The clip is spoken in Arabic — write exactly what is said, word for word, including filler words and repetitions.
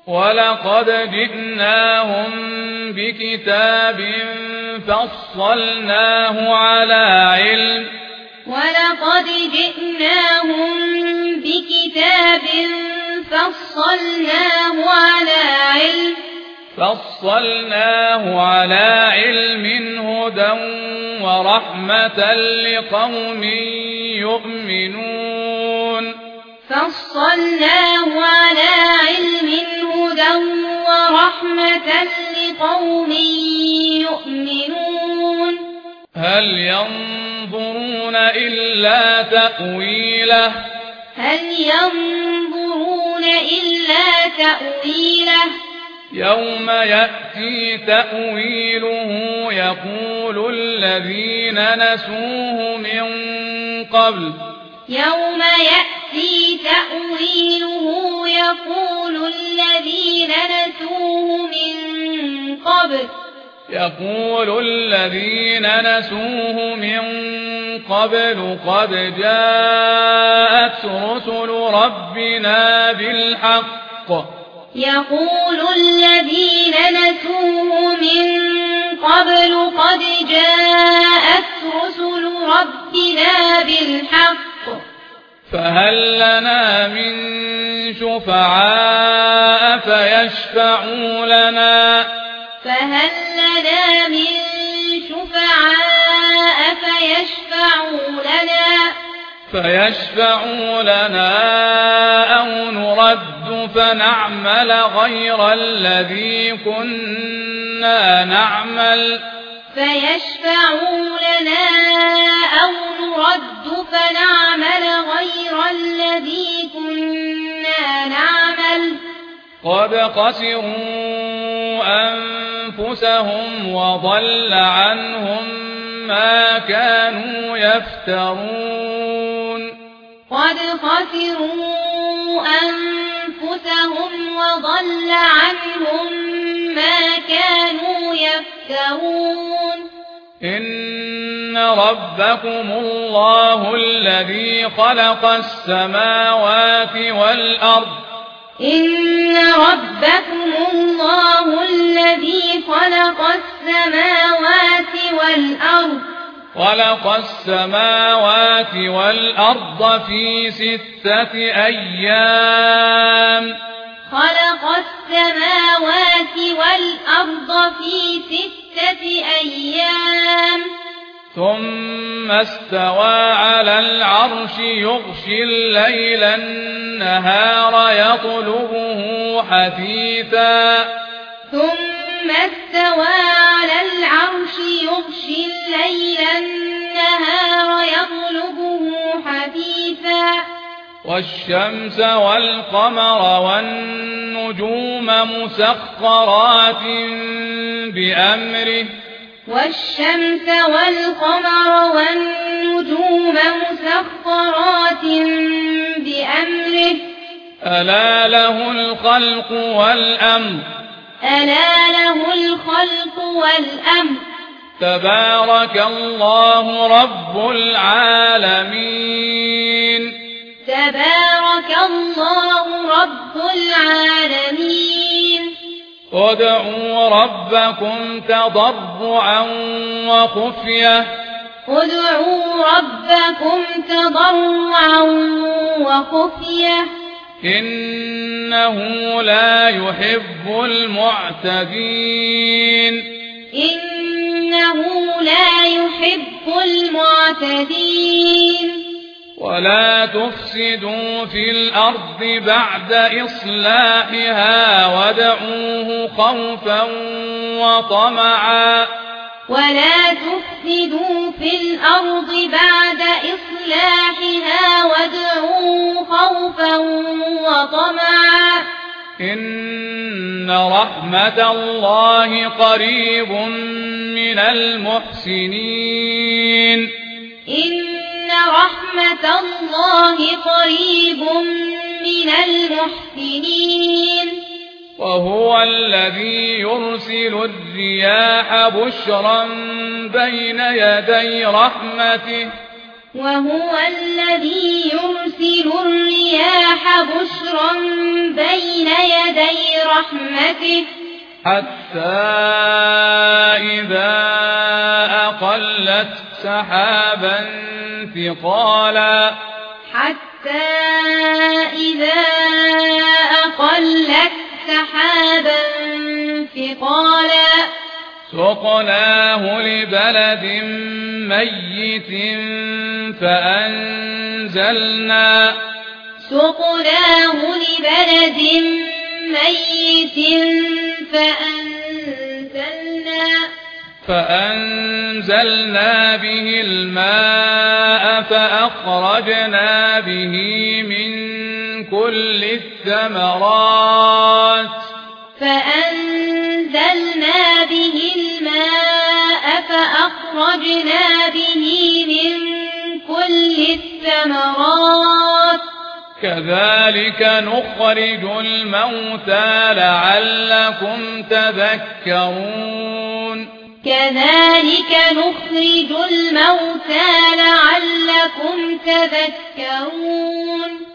ولقد جئناهم بكتاب فصلناه على علم ولقد جئناهم بكتاب فصلناه على علم فصلناه على علم هدى ورحمة لقوم يؤمنون فصلناه على علم هدى ورحمة لقوم يؤمنون هل ينظرون إلا تأويله هل ينظرون إلا تأويله يوم يأتي تأويله يقول الذين نسوه من قبل يوم يأتي تأويله يقول الذين نسوه من قبل يقول الذين نسوه من قبل قد جاءت رسل ربنا بالحق يقول الذين نسوه من قبل قد جاءت رسل ربنا بالحق فهل لنا من شفعاء فيشفعوا لنا فهل لنا من شفعاء فيشفعوا لنا فيشفعوا لنا أو نرد فنعمل غير الذي كنا نعمل فيشفعوا لنا أو نرد فنعمل غير الذي كنا نعمل قد خسروا أنفسهم وضل عنهم ما كانوا يفترون قد خسروا أنفسهم وضل عنهم ما كانوا يفترون إن ربكم الله الذي خلق السماوات والأرض إن ربكم الله الذي خلق السماوات والأرض خلق السماوات والأرض في ستة أيام خلق السماوات والأرض في ستة أيام ثم استوى على العرش يغشي الليل النهار يطلبه حثيثا ثم استوى على العرش يغشي الليل النهار يطلبه حثيثا والشمس والقمر والنجوم مسخرات بأمره والشمس والقمر والنجوم مسخرات بأمره ألا له الخلق والأمر ألا له الخلق والأمر تبارك الله رب العالمين تبارك الله رب العالمين ادعوا ربكم تضرعا وخفية ادعوا ربكم تضرعا وخفية إنه لا يحب المعتدين إنه لا يحب المعتدين ولا تفسدوا في الأرض بعد إصلاحها وادعوه خوفا وطمعا ولا تفسدوا في الأرض بعد إصلاحها وادعوه خوفا وطمعا إن رحمة الله قريب من المحسنين إن رحمة الله قريب من المحسنين وهو الذي يرسل الرياح بشرا بين يدي رحمته وهو الذي يرسل الرياح بشرا بين يدي رحمته رحمته حتى إذا أقلت سحابا ثقالا حتى إذا أقلت سحابا ثقالا سقناه لبلد ميت فأنزلنا سقناه لبلد ميت فأنزلنا فأنزلنا به الماء فأخرجنا به من كل الثمرات فأنزلنا به الماء فأخرجنا به من كل الثمرات كذلك نخرج الموتى لعلكم تذكرون كذلك نخرج الموتى لعلكم تذكرون